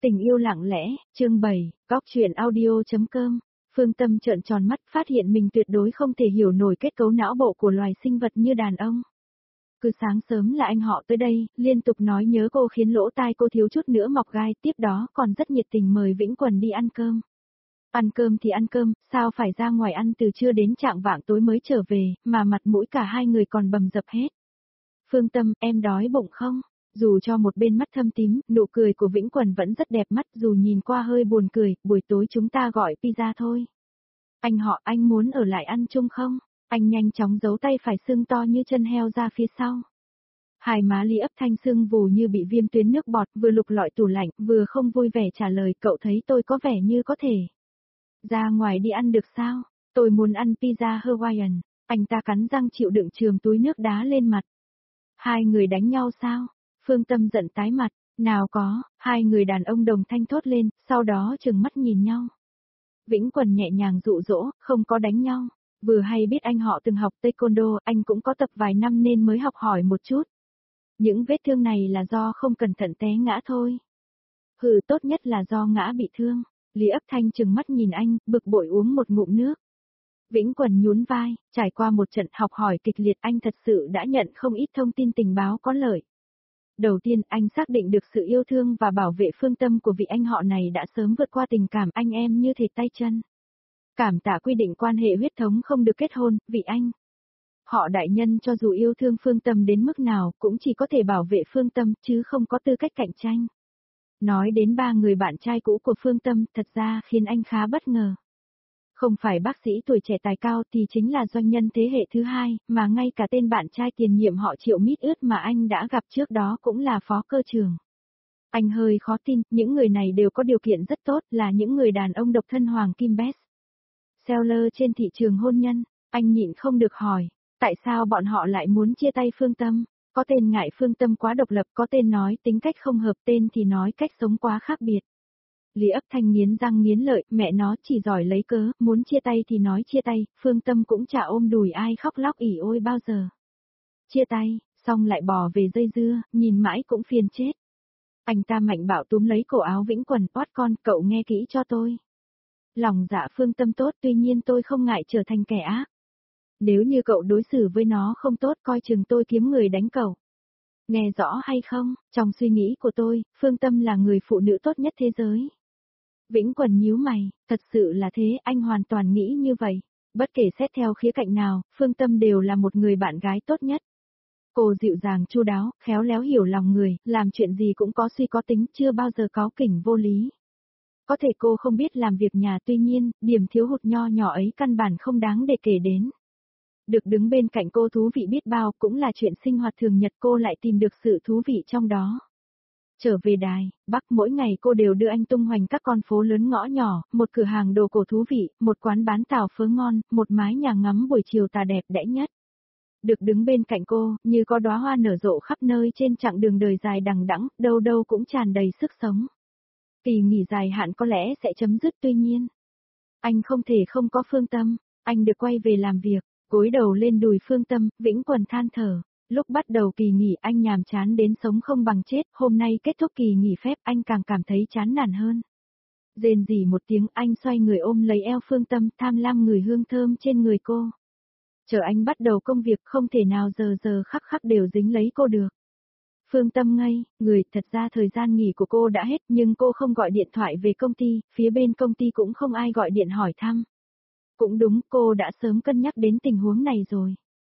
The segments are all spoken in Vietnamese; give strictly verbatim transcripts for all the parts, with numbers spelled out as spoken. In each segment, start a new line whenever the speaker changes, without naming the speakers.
Tình yêu lặng lẽ, chương bảy, góc truyện audio.com. Phương Tâm trợn tròn mắt, phát hiện mình tuyệt đối không thể hiểu nổi kết cấu não bộ của loài sinh vật như đàn ông. Cứ sáng sớm là anh họ tới đây, liên tục nói nhớ cô khiến lỗ tai cô thiếu chút nữa mọc gai, tiếp đó còn rất nhiệt tình mời Vĩnh Quần đi ăn cơm. Ăn cơm thì ăn cơm, sao phải ra ngoài ăn từ trưa đến chạng vạng tối mới trở về, mà mặt mũi cả hai người còn bầm dập hết. Phương Tâm, em đói bụng không? Dù cho một bên mắt thâm tím, nụ cười của Vĩnh Quần vẫn rất đẹp mắt, dù nhìn qua hơi buồn cười, buổi tối chúng ta gọi pizza thôi. Anh họ, anh muốn ở lại ăn chung không? Anh nhanh chóng giấu tay phải sưng to như chân heo ra phía sau. Hai má Lý Ấp Thanh sưng vù như bị viêm tuyến nước bọt, vừa lục lọi tủ lạnh, vừa không vui vẻ trả lời, cậu thấy tôi có vẻ như có thể ra ngoài đi ăn được sao? Tôi muốn ăn pizza Hawaiian. Anh ta cắn răng chịu đựng chườm túi nước đá lên mặt. Hai người đánh nhau sao? Phương Tâm giận tái mặt, nào có, hai người đàn ông đồng thanh thốt lên, sau đó trừng mắt nhìn nhau. Vĩnh Quần nhẹ nhàng dụ dỗ, không có đánh nhau, vừa hay biết anh họ từng học taekwondo, anh cũng có tập vài năm nên mới học hỏi một chút. Những vết thương này là do không cẩn thận té ngã thôi. Hừ, tốt nhất là do ngã bị thương. Lý Ấp Thanh trừng mắt nhìn anh, bực bội uống một ngụm nước. Vĩnh Quần nhún vai, trải qua một trận học hỏi kịch liệt, anh thật sự đã nhận không ít thông tin tình báo có lợi. Đầu tiên, anh xác định được sự yêu thương và bảo vệ Phương Tâm của vị anh họ này đã sớm vượt qua tình cảm anh em như thịt tay chân. Cảm tạ quy định quan hệ huyết thống không được kết hôn, vị anh họ đại nhân cho dù yêu thương Phương Tâm đến mức nào cũng chỉ có thể bảo vệ Phương Tâm chứ không có tư cách cạnh tranh. Nói đến ba người bạn trai cũ của Phương Tâm thật ra khiến anh khá bất ngờ. Không phải bác sĩ tuổi trẻ tài cao thì chính là doanh nhân thế hệ thứ hai, mà ngay cả tên bạn trai tiền nhiệm họ Triệu mít ướt mà anh đã gặp trước đó cũng là phó cơ trưởng. Anh hơi khó tin, những người này đều có điều kiện rất tốt, là những người đàn ông độc thân hoàng kim best seller trên thị trường hôn nhân. Anh nhịn không được hỏi, tại sao bọn họ lại muốn chia tay Phương Tâm? Có tên ngại Phương Tâm quá độc lập, có tên nói tính cách không hợp, tên thì nói cách sống quá khác biệt. Lý Ấp Thanh nghiến răng nghiến lợi, mẹ nó chỉ giỏi lấy cớ, muốn chia tay thì nói chia tay, Phương Tâm cũng chả ôm đùi ai khóc lóc ỉ ôi bao giờ. Chia tay, xong lại bò về dây dưa, nhìn mãi cũng phiền chết. Anh ta mạnh bạo túm lấy cổ áo Vĩnh Quần, oát con, cậu nghe kỹ cho tôi. Lòng dạ Phương Tâm tốt, tuy nhiên tôi không ngại trở thành kẻ ác. Nếu như cậu đối xử với nó không tốt, coi chừng tôi kiếm người đánh cậu. Nghe rõ hay không, trong suy nghĩ của tôi, Phương Tâm là người phụ nữ tốt nhất thế giới. Vĩnh Quần nhíu mày, thật sự là thế, anh hoàn toàn nghĩ như vậy. Bất kể xét theo khía cạnh nào, Phương Tâm đều là một người bạn gái tốt nhất. Cô dịu dàng chu đáo, khéo léo hiểu lòng người, làm chuyện gì cũng có suy có tính, chưa bao giờ cáu kỉnh vô lý. Có thể cô không biết làm việc nhà, tuy nhiên, điểm thiếu hụt nho nhỏ ấy căn bản không đáng để kể đến. Được đứng bên cạnh cô thú vị biết bao, cũng là chuyện sinh hoạt thường nhật, cô lại tìm được sự thú vị trong đó. Trở về Đài Bắc, mỗi ngày cô đều đưa anh tung hoành các con phố lớn ngõ nhỏ, một cửa hàng đồ cổ thú vị, một quán bán tàu phớ ngon, một mái nhà ngắm buổi chiều tà đẹp đẽ nhất. Được đứng bên cạnh cô, như có đóa hoa nở rộ khắp nơi trên chặng đường đời dài đằng đẵng, đâu đâu cũng tràn đầy sức sống. Kỳ nghỉ dài hạn có lẽ sẽ chấm dứt, tuy nhiên anh không thể không có Phương Tâm, anh được quay về làm việc, gối đầu lên đùi Phương Tâm, Vĩnh Quần than thở. Lúc bắt đầu kỳ nghỉ anh nhàm chán đến sống không bằng chết, hôm nay kết thúc kỳ nghỉ phép anh càng cảm thấy chán nản hơn. Rên rỉ một tiếng anh xoay người ôm lấy eo Phương Tâm, tham lam người hương thơm trên người cô. Chờ anh bắt đầu công việc không thể nào giờ giờ khắc khắc đều dính lấy cô được. Phương Tâm ngây, người, thật ra thời gian nghỉ của cô đã hết nhưng cô không gọi điện thoại về công ty, phía bên công ty cũng không ai gọi điện hỏi thăm. Cũng đúng, cô đã sớm cân nhắc đến tình huống này rồi.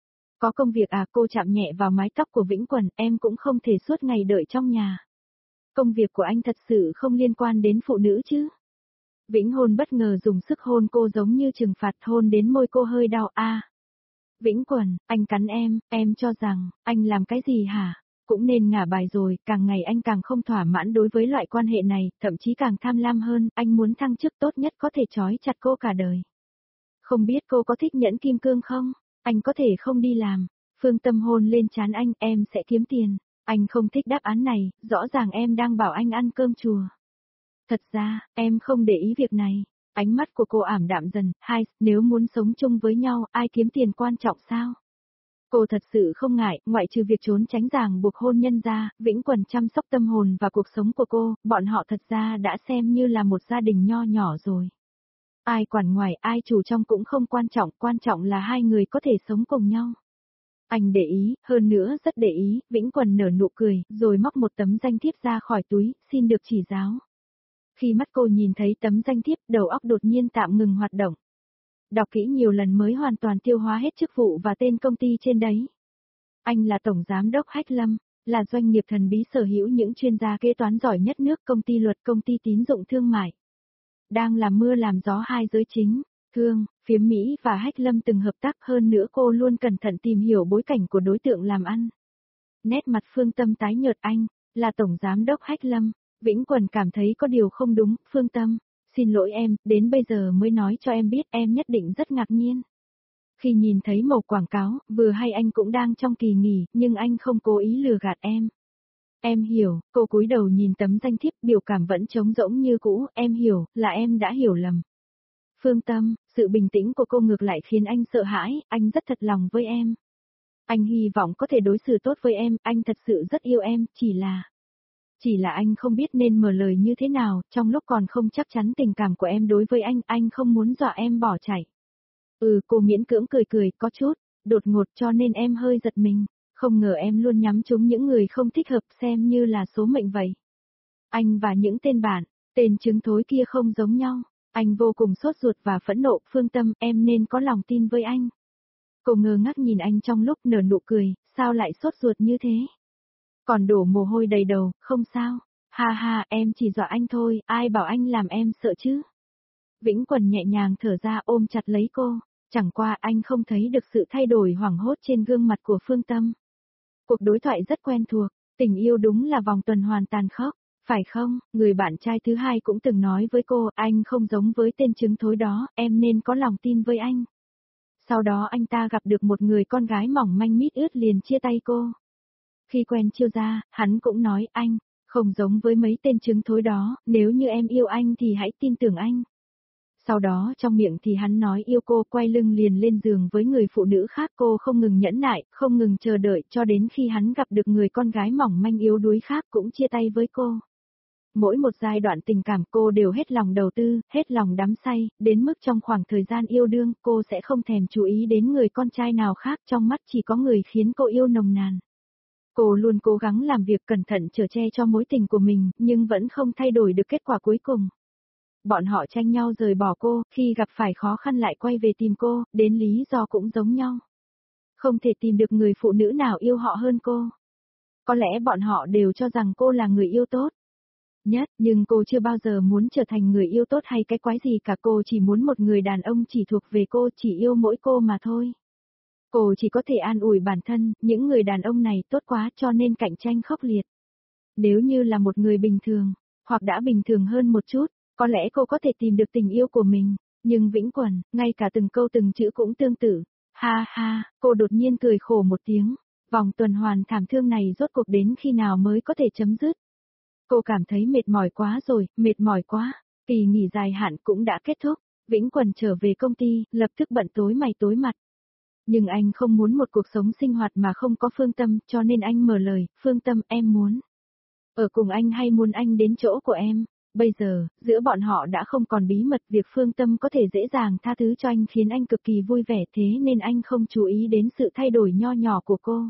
Có công việc à? Cô chạm nhẹ vào mái tóc của Vĩnh Quần, em cũng không thể suốt ngày đợi trong nhà. Công việc của anh thật sự không liên quan đến phụ nữ chứ? Vĩnh Hôn bất ngờ dùng sức hôn cô giống như trừng phạt, hôn đến môi cô hơi đau. A, à. Vĩnh Quần, anh cắn em, em cho rằng, anh làm cái gì hả? Cũng nên ngả bài rồi, càng ngày anh càng không thỏa mãn đối với loại quan hệ này, thậm chí càng tham lam hơn, anh muốn thăng chức tốt nhất có thể trói chặt cô cả đời. Không biết cô có thích nhẫn kim cương không? Anh có thể không đi làm. Phương Tâm hôn lên trán anh, em sẽ kiếm tiền. Anh không thích đáp án này, rõ ràng em đang bảo anh ăn cơm chùa. Thật ra, em không để ý việc này. Ánh mắt của cô ảm đạm dần, hai, nếu muốn sống chung với nhau, ai kiếm tiền quan trọng sao? Cô thật sự không ngại, ngoại trừ việc trốn tránh ràng buộc hôn nhân ra, Vĩnh Quần chăm sóc tâm hồn và cuộc sống của cô, bọn họ thật ra đã xem như là một gia đình nho nhỏ rồi. Ai quản ngoài, ai chủ trong cũng không quan trọng, quan trọng là hai người có thể sống cùng nhau. Anh để ý, hơn nữa rất để ý, Vĩnh Quần nở nụ cười, rồi móc một tấm danh thiếp ra khỏi túi, xin được chỉ giáo. Khi mắt cô nhìn thấy tấm danh thiếp, đầu óc đột nhiên tạm ngừng hoạt động. Đọc kỹ nhiều lần mới hoàn toàn tiêu hóa hết chức vụ và tên công ty trên đấy. Anh là Tổng Giám đốc Hách Lâm, là doanh nghiệp thần bí sở hữu những chuyên gia kế toán giỏi nhất nước, công ty luật, công ty tín dụng thương mại. Đang làm mưa làm gió hai giới chính, Thương, Phiếm Mỹ và Hách Lâm từng hợp tác, hơn nữa cô luôn cẩn thận tìm hiểu bối cảnh của đối tượng làm ăn. Nét mặt Phương Tâm tái nhợt. Anh, là Tổng Giám đốc Hách Lâm. Vĩnh Quần cảm thấy có điều không đúng. Phương Tâm, xin lỗi em, đến bây giờ mới nói cho em biết, em nhất định rất ngạc nhiên. Khi nhìn thấy màu quảng cáo, vừa hay anh cũng đang trong kỳ nghỉ, nhưng anh không cố ý lừa gạt em. Em hiểu, cô cúi đầu nhìn tấm danh thiếp, biểu cảm vẫn trống rỗng như cũ, em hiểu, là em đã hiểu lầm. Phương Tâm, sự bình tĩnh của cô ngược lại khiến anh sợ hãi, anh rất thật lòng với em. Anh hy vọng có thể đối xử tốt với em, anh thật sự rất yêu em, chỉ là... Chỉ là anh không biết nên mở lời như thế nào, trong lúc còn không chắc chắn tình cảm của em đối với anh, anh không muốn dọa em bỏ chạy. Ừ, cô miễn cưỡng cười cười, có chút, đột ngột cho nên em hơi giật mình, không ngờ em luôn nhắm trúng những người không thích hợp, xem như là số mệnh vậy. Anh và những tên bạn, tên trứng thối kia không giống nhau, anh vô cùng sốt ruột và phẫn nộ. Phương Tâm, em nên có lòng tin với anh. Cô ngơ ngác nhìn anh trong lúc nở nụ cười, sao lại sốt ruột như thế? Còn đổ mồ hôi đầy đầu, không sao, ha ha, em chỉ dọa anh thôi, ai bảo anh làm em sợ chứ? Vĩnh Quần nhẹ nhàng thở ra, ôm chặt lấy cô, chẳng qua anh không thấy được sự thay đổi hoảng hốt trên gương mặt của Phương Tâm. Cuộc đối thoại rất quen thuộc, tình yêu đúng là vòng tuần hoàn tàn khốc, phải không? Người bạn trai thứ hai cũng từng nói với cô, anh không giống với tên trứng thối đó, em nên có lòng tin với anh. Sau đó anh ta gặp được một người con gái mỏng manh mít ướt liền chia tay cô. Khi quen chiêu ra, hắn cũng nói, anh, không giống với mấy tên trứng thối đó, nếu như em yêu anh thì hãy tin tưởng anh. Sau đó trong miệng thì hắn nói yêu cô, quay lưng liền lên giường với người phụ nữ khác. Cô không ngừng nhẫn nại, không ngừng chờ đợi, cho đến khi hắn gặp được người con gái mỏng manh yếu đuối khác cũng chia tay với cô. Mỗi một giai đoạn tình cảm cô đều hết lòng đầu tư, hết lòng đắm say, đến mức trong khoảng thời gian yêu đương cô sẽ không thèm chú ý đến người con trai nào khác, trong mắt chỉ có người khiến cô yêu nồng nàn. Cô luôn cố gắng làm việc cẩn thận chở che cho mối tình của mình, nhưng vẫn không thay đổi được kết quả cuối cùng. Bọn họ tranh nhau rời bỏ cô, khi gặp phải khó khăn lại quay về tìm cô, đến lý do cũng giống nhau. Không thể tìm được người phụ nữ nào yêu họ hơn cô. Có lẽ bọn họ đều cho rằng cô là người yêu tốt nhất, nhưng cô chưa bao giờ muốn trở thành người yêu tốt hay cái quái gì cả, cô chỉ muốn một người đàn ông chỉ thuộc về cô, chỉ yêu mỗi cô mà thôi. Cô chỉ có thể an ủi bản thân, những người đàn ông này tốt quá cho nên cạnh tranh khốc liệt. Nếu như là một người bình thường, hoặc đã bình thường hơn một chút, có lẽ cô có thể tìm được tình yêu của mình, nhưng Vĩnh Quần, ngay cả từng câu từng chữ cũng tương tự. Ha ha, cô đột nhiên cười khổ một tiếng, vòng tuần hoàn thảm thương này rốt cuộc đến khi nào mới có thể chấm dứt. Cô cảm thấy mệt mỏi quá rồi, mệt mỏi quá, kỳ nghỉ dài hạn cũng đã kết thúc, Vĩnh Quần trở về công ty, lập tức bận tối mày tối mặt. Nhưng anh không muốn một cuộc sống sinh hoạt mà không có Phương Tâm, cho nên anh mở lời, Phương Tâm, em muốn ở cùng anh hay muốn anh đến chỗ của em. Bây giờ, giữa bọn họ đã không còn bí mật, việc Phương Tâm có thể dễ dàng tha thứ cho anh khiến anh cực kỳ vui vẻ, thế nên anh không chú ý đến sự thay đổi nho nhỏ của cô.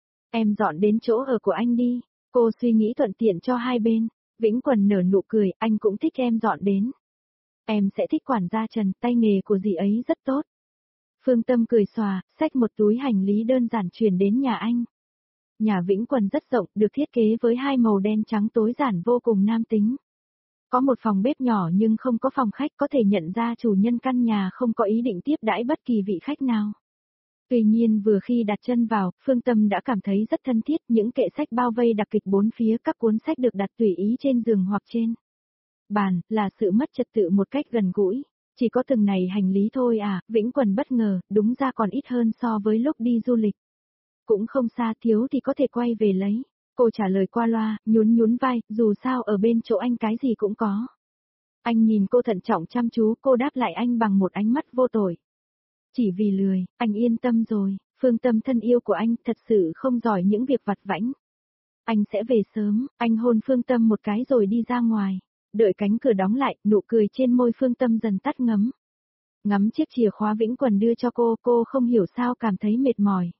Em dọn đến chỗ ở của anh đi, cô suy nghĩ thuận tiện cho hai bên. Vĩnh Quần nở nụ cười, anh cũng thích em dọn đến. Em sẽ thích quản gia Trần, tay nghề của dì ấy rất tốt. Phương Tâm cười xòa, xách một túi hành lý đơn giản chuyển đến nhà anh. Nhà Vĩnh Quần rất rộng, được thiết kế với hai màu đen trắng tối giản vô cùng nam tính. Có một phòng bếp nhỏ nhưng không có phòng khách, có thể nhận ra chủ nhân căn nhà không có ý định tiếp đãi bất kỳ vị khách nào. Tuy nhiên vừa khi đặt chân vào, Phương Tâm đã cảm thấy rất thân thiết, những kệ sách bao vây đặc kịch bốn phía, các cuốn sách được đặt tùy ý trên giường hoặc trên bàn, là sự mất trật tự một cách gần gũi. Chỉ có từng này hành lý thôi à, Vĩnh Quần bất ngờ, đúng ra còn ít hơn so với lúc đi du lịch. Cũng không xa, thiếu thì có thể quay về lấy. Cô trả lời qua loa, nhún nhún vai, dù sao ở bên chỗ anh cái gì cũng có. Anh nhìn cô thận trọng chăm chú, cô đáp lại anh bằng một ánh mắt vô tội. Chỉ vì lười, anh yên tâm rồi, Phương Tâm thân yêu của anh thật sự không giỏi những việc vặt vãnh. Anh sẽ về sớm, anh hôn Phương Tâm một cái rồi đi ra ngoài. Đợi cánh cửa đóng lại, nụ cười trên môi Phương Tâm dần tắt ngấm. Ngắm chiếc chìa khóa Vĩnh Quần đưa cho cô, cô không hiểu sao cảm thấy mệt mỏi.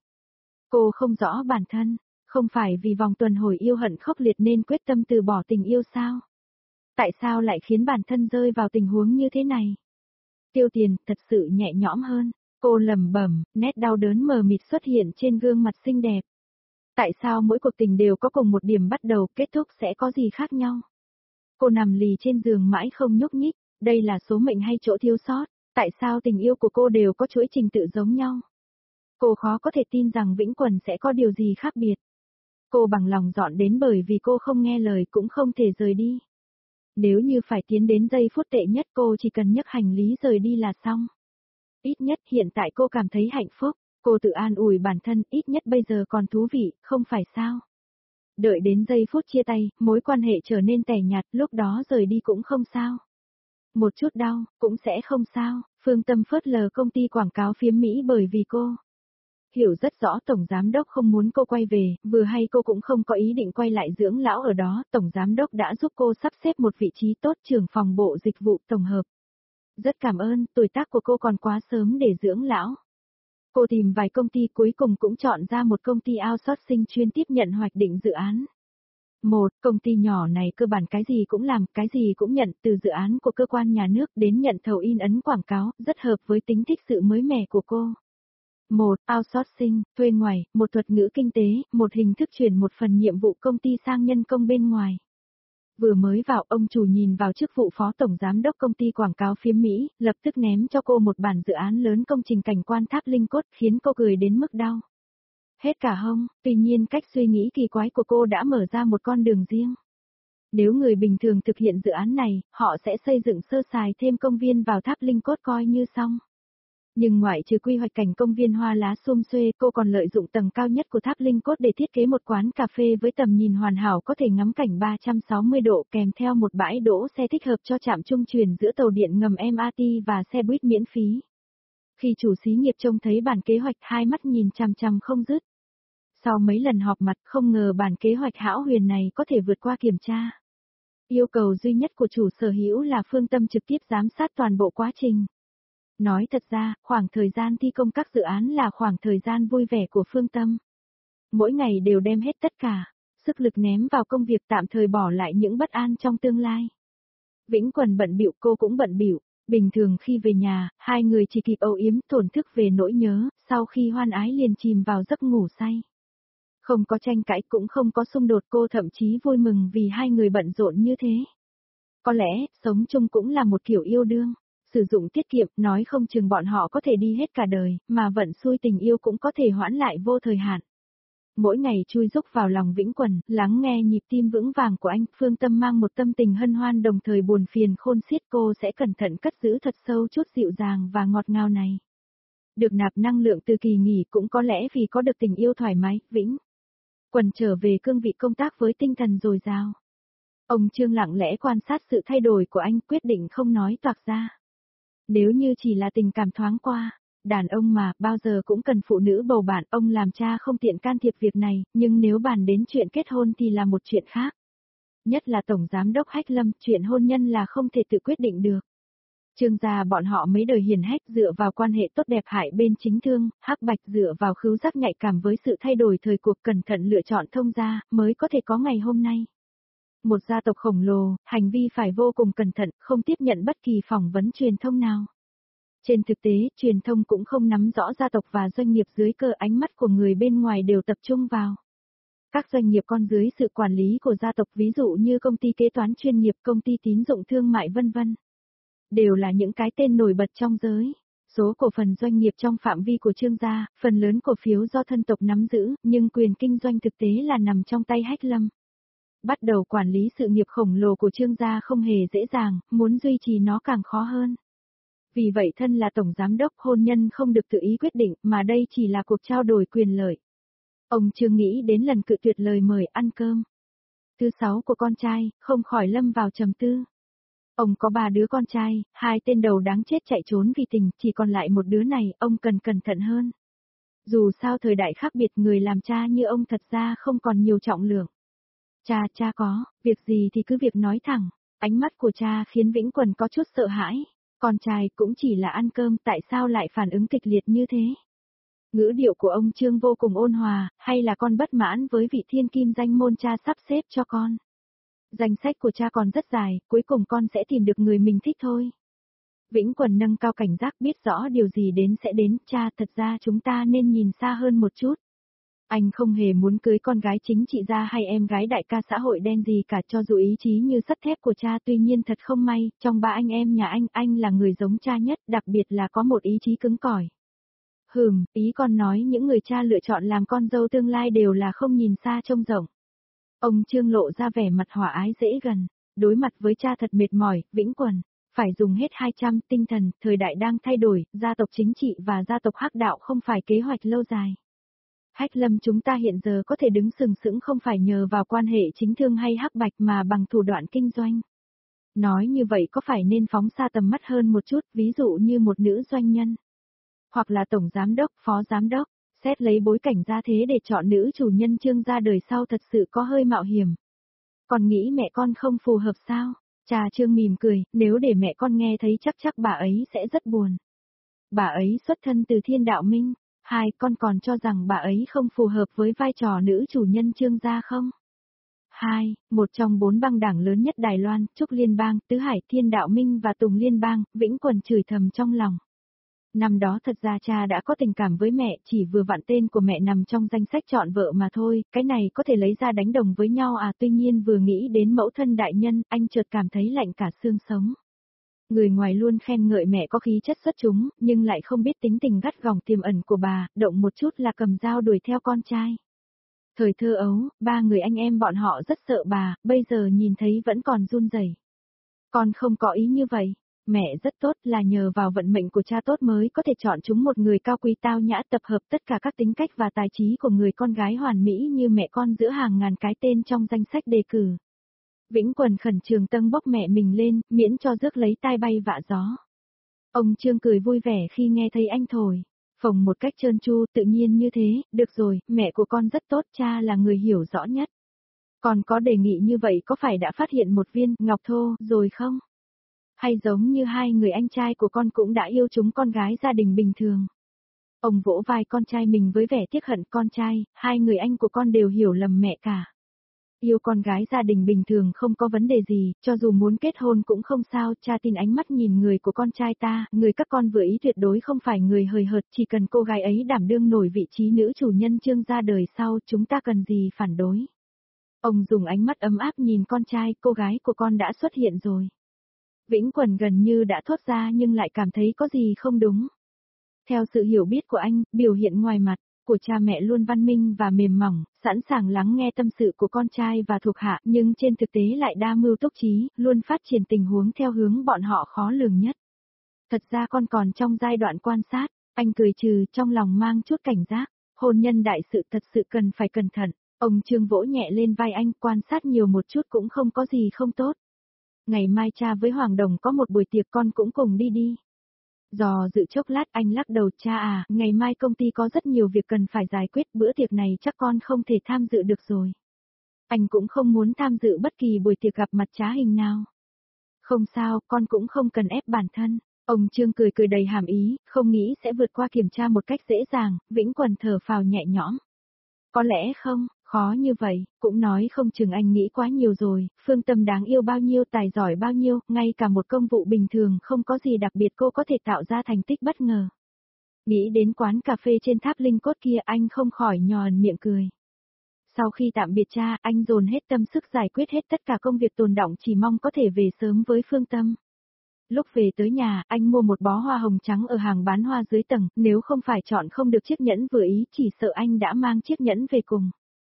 Cô không rõ bản thân, không phải vì vòng tuần hồi yêu hận khốc liệt nên quyết tâm từ bỏ tình yêu sao? Tại sao lại khiến bản thân rơi vào tình huống như thế này? Tiêu Tiền thật sự nhẹ nhõm hơn, cô lẩm bẩm, nét đau đớn mờ mịt xuất hiện trên gương mặt xinh đẹp. Tại sao mỗi cuộc tình đều có cùng một điểm bắt đầu, kết thúc sẽ có gì khác nhau? Cô nằm lì trên giường mãi không nhúc nhích, đây là số mệnh hay chỗ thiếu sót? Tại sao tình yêu của cô đều có chuỗi trình tự giống nhau? Cô khó có thể tin rằng Vĩnh Quần sẽ có điều gì khác biệt. Cô bằng lòng dọn đến bởi vì cô không nghe lời cũng không thể rời đi. Nếu như phải tiến đến giây phút tệ nhất cô chỉ cần nhấc hành lý rời đi là xong. Ít nhất hiện tại cô cảm thấy hạnh phúc, cô tự an ủi bản thân ít nhất bây giờ còn thú vị, không phải sao. Đợi đến giây phút chia tay, mối quan hệ trở nên tẻ nhạt, lúc đó rời đi cũng không sao. Một chút đau, cũng sẽ không sao, Phương Tâm phớt lờ công ty quảng cáo phiếm Mỹ bởi vì cô. Hiểu rất rõ Tổng Giám Đốc không muốn cô quay về, vừa hay cô cũng không có ý định quay lại dưỡng lão ở đó, Tổng Giám Đốc đã giúp cô sắp xếp một vị trí tốt trưởng phòng bộ dịch vụ tổng hợp. Rất cảm ơn, tuổi tác của cô còn quá sớm để dưỡng lão. Cô tìm vài công ty cuối cùng cũng chọn ra một công ty outsourcing chuyên tiếp nhận hoạch định dự án. Một, công ty nhỏ này cơ bản cái gì cũng làm, cái gì cũng nhận, từ dự án của cơ quan nhà nước đến nhận thầu in ấn quảng cáo, rất hợp với tính thích sự mới mẻ của cô. Một, outsourcing, thuê ngoài, một thuật ngữ kinh tế, một hình thức chuyển một phần nhiệm vụ công ty sang nhân công bên ngoài. Vừa mới vào, ông chủ nhìn vào chức vụ phó tổng giám đốc công ty quảng cáo phiếm Mỹ, lập tức ném cho cô một bản dự án lớn công trình cảnh quan tháp Linh Cốt, khiến cô cười đến mức đau. Hết cả hông, tuy nhiên cách suy nghĩ kỳ quái của cô đã mở ra một con đường riêng. Nếu người bình thường thực hiện dự án này, họ sẽ xây dựng sơ sài thêm công viên vào tháp Linh Cốt coi như xong. Nhưng ngoại trừ quy hoạch cảnh công viên hoa lá sum xuê, cô còn lợi dụng tầng cao nhất của tháp Linh Cốt để thiết kế một quán cà phê với tầm nhìn hoàn hảo có thể ngắm cảnh ba trăm sáu mươi độ kèm theo một bãi đỗ xe thích hợp cho trạm trung chuyển giữa tàu điện ngầm em rờ tê và xe buýt miễn phí. Khi chủ xí nghiệp trông thấy bản kế hoạch hai mắt nhìn chằm chằm không dứt. Sau mấy lần họp mặt không ngờ bản kế hoạch hão huyền này có thể vượt qua kiểm tra. Yêu cầu duy nhất của chủ sở hữu là Phương Tâm trực tiếp giám sát toàn bộ quá trình. Nói thật ra, khoảng thời gian thi công các dự án là khoảng thời gian vui vẻ của Phương Tâm. Mỗi ngày đều đem hết tất cả, sức lực ném vào công việc tạm thời bỏ lại những bất an trong tương lai. Vĩnh Quần bận bịu cô cũng bận bịu, bình thường khi về nhà, hai người chỉ kịp âu yếm thổn thức về nỗi nhớ, sau khi hoan ái liền chìm vào giấc ngủ say. Không có tranh cãi cũng không có xung đột, cô thậm chí vui mừng vì hai người bận rộn như thế. Có lẽ, sống chung cũng là một kiểu yêu đương. Sử dụng tiết kiệm, nói không chừng bọn họ có thể đi hết cả đời, mà vận xui tình yêu cũng có thể hoãn lại vô thời hạn. Mỗi ngày chui rúc vào lòng Vĩnh Quần, lắng nghe nhịp tim vững vàng của anh, Phương Tâm mang một tâm tình hân hoan đồng thời buồn phiền khôn xiết, cô sẽ cẩn thận cất giữ thật sâu chút dịu dàng và ngọt ngào này. Được nạp năng lượng từ kỳ nghỉ cũng có lẽ vì có được tình yêu thoải mái, Vĩnh Quần trở về cương vị công tác với tinh thần dồi dào. Ông Trương lặng lẽ quan sát sự thay đổi của anh, quyết định không nói toạc ra. Nếu như chỉ là tình cảm thoáng qua, đàn ông mà, bao giờ cũng cần phụ nữ bầu bạn, ông làm cha không tiện can thiệp việc này, nhưng nếu bàn đến chuyện kết hôn thì là một chuyện khác. Nhất là Tổng Giám đốc Hách Lâm, chuyện hôn nhân là không thể tự quyết định được. Trương gia bọn họ mấy đời hiền hách dựa vào quan hệ tốt đẹp hại bên chính thương, Hắc Bạch dựa vào khứu giác nhạy cảm với sự thay đổi thời cuộc cẩn thận lựa chọn thông gia, mới có thể có ngày hôm nay. Một gia tộc khổng lồ, hành vi phải vô cùng cẩn thận, không tiếp nhận bất kỳ phỏng vấn truyền thông nào. Trên thực tế, truyền thông cũng không nắm rõ gia tộc và doanh nghiệp dưới cơ, ánh mắt của người bên ngoài đều tập trung vào các doanh nghiệp con dưới sự quản lý của gia tộc, ví dụ như công ty kế toán chuyên nghiệp, công ty tín dụng thương mại vân vân. Đều là những cái tên nổi bật trong giới. Số cổ phần doanh nghiệp trong phạm vi của Trương gia, phần lớn cổ phiếu do thân tộc nắm giữ, nhưng quyền kinh doanh thực tế là nằm trong tay Hách Lâm. Bắt đầu quản lý sự nghiệp khổng lồ của Trương gia không hề dễ dàng, muốn duy trì nó càng khó hơn. Vì vậy thân là tổng giám đốc, hôn nhân không được tự ý quyết định, mà đây chỉ là cuộc trao đổi quyền lợi. Ông Trương nghĩ đến lần cự tuyệt lời mời ăn cơm thứ sáu của con trai, không khỏi lâm vào trầm tư. Ông có ba đứa con trai, hai tên đầu đáng chết chạy trốn vì tình, chỉ còn lại một đứa này, ông cần cẩn thận hơn. Dù sao thời đại khác biệt, người làm cha như ông thật ra không còn nhiều trọng lượng. Cha, cha có, việc gì thì cứ việc nói thẳng. Ánh mắt của cha khiến Vĩnh Quần có chút sợ hãi. Con trai cũng chỉ là ăn cơm, tại sao lại phản ứng kịch liệt như thế? Ngữ điệu của ông Trương vô cùng ôn hòa, hay là con bất mãn với vị thiên kim danh môn cha sắp xếp cho con? Danh sách của cha còn rất dài, cuối cùng con sẽ tìm được người mình thích thôi. Vĩnh Quần nâng cao cảnh giác, biết rõ điều gì đến sẽ đến. Cha, thật ra chúng ta nên nhìn xa hơn một chút. Anh không hề muốn cưới con gái chính trị gia hay em gái đại ca xã hội đen gì cả, cho dù ý chí như sắt thép của cha. Tuy nhiên thật không may, trong ba anh em nhà anh, anh là người giống cha nhất, đặc biệt là có một ý chí cứng cỏi. Hừm, ý con nói những người cha lựa chọn làm con dâu tương lai đều là không nhìn xa trông rộng. Ông Trương lộ ra vẻ mặt hòa ái dễ gần. Đối mặt với cha thật mệt mỏi, Vĩnh Quần phải dùng hết hai trăm tinh thần. Thời đại đang thay đổi, gia tộc chính trị và gia tộc hắc đạo không phải kế hoạch lâu dài. Hách Lâm chúng ta hiện giờ có thể đứng sừng sững không phải nhờ vào quan hệ chính thương hay hắc bạch mà bằng thủ đoạn kinh doanh. Nói như vậy có phải nên phóng xa tầm mắt hơn một chút, ví dụ như một nữ doanh nhân, hoặc là tổng giám đốc, phó giám đốc, xét lấy bối cảnh ra thế để chọn nữ chủ nhân Trương ra đời sau thật sự có hơi mạo hiểm. Còn nghĩ mẹ con không phù hợp sao? Cha Trương mỉm cười, nếu để mẹ con nghe thấy chắc chắc bà ấy sẽ rất buồn. Bà ấy xuất thân từ Thiên Đạo Minh. Hai, con còn cho rằng bà ấy không phù hợp với vai trò nữ chủ nhân Trương gia không? Hai, một trong bốn băng đảng lớn nhất Đài Loan, Trúc Liên bang, Tứ Hải, Thiên Đạo Minh và Tùng Liên bang, Vĩnh Quần chửi thầm trong lòng. Năm đó thật ra cha đã có tình cảm với mẹ, chỉ vừa vặn tên của mẹ nằm trong danh sách chọn vợ mà thôi, cái này có thể lấy ra đánh đồng với nhau à? Tuy nhiên vừa nghĩ đến mẫu thân đại nhân, anh chợt cảm thấy lạnh cả xương sống. Người ngoài luôn khen ngợi mẹ có khí chất xuất chúng, nhưng lại không biết tính tình gắt gỏng tiềm ẩn của bà, động một chút là cầm dao đuổi theo con trai. Thời thơ ấu, ba người anh em bọn họ rất sợ bà, bây giờ nhìn thấy vẫn còn run rẩy. Con không có ý như vậy. Mẹ rất tốt, là nhờ vào vận mệnh của cha tốt mới có thể chọn chúng một người cao quý tao nhã, tập hợp tất cả các tính cách và tài trí của người con gái hoàn mỹ như mẹ con giữa hàng ngàn cái tên trong danh sách đề cử. Vĩnh Quần khẩn trường tâng bốc mẹ mình lên, miễn cho rước lấy tai bay vạ gió. Ông Trương cười vui vẻ khi nghe thấy anh thổi phồng một cách trơn tru, tự nhiên như thế. Được rồi, mẹ của con rất tốt, cha là người hiểu rõ nhất. Còn có đề nghị như vậy có phải đã phát hiện một viên ngọc thô rồi không? Hay giống như hai người anh trai của con cũng đã yêu chúng con gái gia đình bình thường? Ông vỗ vai con trai mình với vẻ tiếc hận. Con trai, hai người anh của con đều hiểu lầm mẹ cả. Yêu con gái gia đình bình thường không có vấn đề gì, cho dù muốn kết hôn cũng không sao. Cha tin ánh mắt nhìn người của con trai ta, người các con vừa ý tuyệt đối không phải người hời hợt, chỉ cần cô gái ấy đảm đương nổi vị trí nữ chủ nhân Trương gia đời sau, chúng ta cần gì phản đối. Ông dùng ánh mắt ấm áp nhìn con trai, cô gái của con đã xuất hiện rồi. Vĩnh Quần gần như đã thốt ra nhưng lại cảm thấy có gì không đúng. Theo sự hiểu biết của anh, biểu hiện ngoài mặt của cha mẹ luôn văn minh và mềm mỏng, sẵn sàng lắng nghe tâm sự của con trai và thuộc hạ, nhưng trên thực tế lại đa mưu túc trí, luôn phát triển tình huống theo hướng bọn họ khó lường nhất. Thật ra con còn trong giai đoạn quan sát, anh cười trừ, trong lòng mang chút cảnh giác. Hôn nhân đại sự thật sự cần phải cẩn thận. Ông Trương vỗ nhẹ lên vai anh, quan sát nhiều một chút cũng không có gì không tốt. Ngày mai cha với Hoàng Đồng có một buổi tiệc, con cũng cùng đi đi. Dò dự chốc lát anh lắc đầu. Cha à, ngày mai công ty có rất nhiều việc cần phải giải quyết, bữa tiệc này chắc con không thể tham dự được rồi. Anh cũng không muốn tham dự bất kỳ buổi tiệc gặp mặt trá hình nào. Không sao, con cũng không cần ép bản thân. Ông Trương cười cười đầy hàm ý, không nghĩ sẽ vượt qua kiểm tra một cách dễ dàng. Vĩnh Quần thở phào nhẹ nhõm. Có lẽ không, khó như vậy, cũng nói không chừng anh nghĩ quá nhiều rồi. Phương Tâm đáng yêu bao nhiêu, tài giỏi bao nhiêu, ngay cả một công vụ bình thường không có gì đặc biệt cô có thể tạo ra thành tích bất ngờ. Nghĩ đến quán cà phê trên tháp Linh Cốt kia, anh không khỏi nhòn miệng cười. Sau khi tạm biệt cha, anh dồn hết tâm sức giải quyết hết tất cả công việc tồn đọng, chỉ mong có thể về sớm với Phương Tâm. Lúc về tới nhà, anh mua một bó hoa hồng trắng ở hàng bán hoa dưới tầng, nếu không phải chọn không được chiếc nhẫn vừa ý, chỉ sợ anh đã mang chiếc nhẫn về cùng.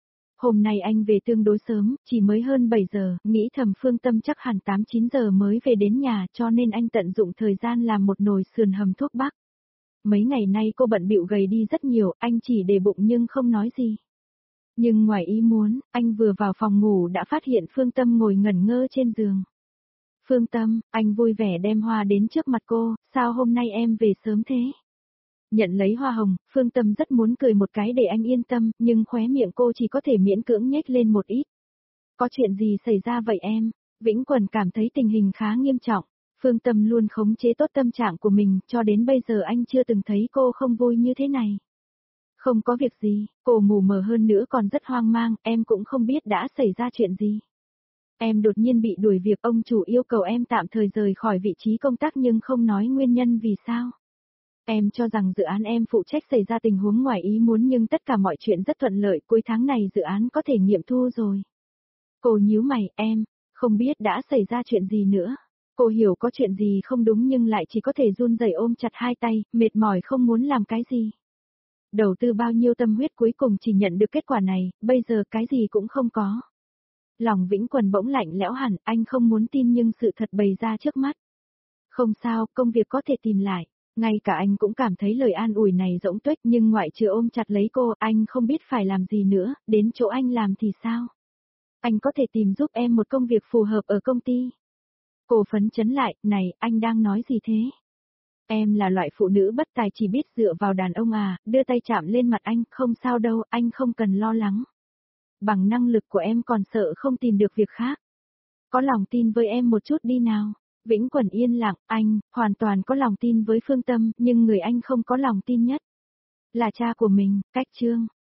Hôm nay anh về tương đối sớm, chỉ mới hơn bảy giờ, nghĩ thầm Phương Tâm chắc hẳn tám chín giờ mới về đến nhà, cho nên anh tận dụng thời gian làm một nồi sườn hầm thuốc bắc. Mấy ngày nay cô bận bịu gầy đi rất nhiều, anh chỉ để bụng nhưng không nói gì. Nhưng ngoài ý muốn, anh vừa vào phòng ngủ đã phát hiện Phương Tâm ngồi ngẩn ngơ trên giường. Phương Tâm, anh vui vẻ đem hoa đến trước mặt cô, sao hôm nay em về sớm thế? Nhận lấy hoa hồng, Phương Tâm rất muốn cười một cái để anh yên tâm, nhưng khóe miệng cô chỉ có thể miễn cưỡng nhếch lên một ít. Có chuyện gì xảy ra vậy em? Vĩnh Quần cảm thấy tình hình khá nghiêm trọng. Phương Tâm luôn khống chế tốt tâm trạng của mình, cho đến bây giờ anh chưa từng thấy cô không vui như thế này. Không có việc gì, cô mù mờ hơn nữa còn rất hoang mang, em cũng không biết đã xảy ra chuyện gì. Em đột nhiên bị đuổi việc, ông chủ yêu cầu em tạm thời rời khỏi vị trí công tác nhưng không nói nguyên nhân vì sao. Em cho rằng dự án em phụ trách xảy ra tình huống ngoài ý muốn nhưng tất cả mọi chuyện rất thuận lợi, cuối tháng này dự án có thể nghiệm thu rồi. Cô nhíu mày, em, không biết đã xảy ra chuyện gì nữa. Cô hiểu có chuyện gì không đúng nhưng lại chỉ có thể run rẩy ôm chặt hai tay, mệt mỏi không muốn làm cái gì. Đầu tư bao nhiêu tâm huyết cuối cùng chỉ nhận được kết quả này, bây giờ cái gì cũng không có. Lòng Vĩnh Quần bỗng lạnh lẽo hẳn, anh không muốn tin nhưng sự thật bày ra trước mắt. Không sao, công việc có thể tìm lại. Ngay cả anh cũng cảm thấy lời an ủi này rỗng tuếch nhưng ngoại trừ ôm chặt lấy cô, anh không biết phải làm gì nữa, đến chỗ anh làm thì sao? Anh có thể tìm giúp em một công việc phù hợp ở công ty. Cô phấn chấn lại, này, anh đang nói gì thế? Em là loại phụ nữ bất tài chỉ biết dựa vào đàn ông à, đưa tay chạm lên mặt anh, không sao đâu, anh không cần lo lắng. Bằng năng lực của em còn sợ không tìm được việc khác. Có lòng tin với em một chút đi nào. Vĩnh Quần yên lặng, anh, hoàn toàn có lòng tin với Phương Tâm, nhưng người anh không có lòng tin nhất. Là cha của mình, Cách Trương.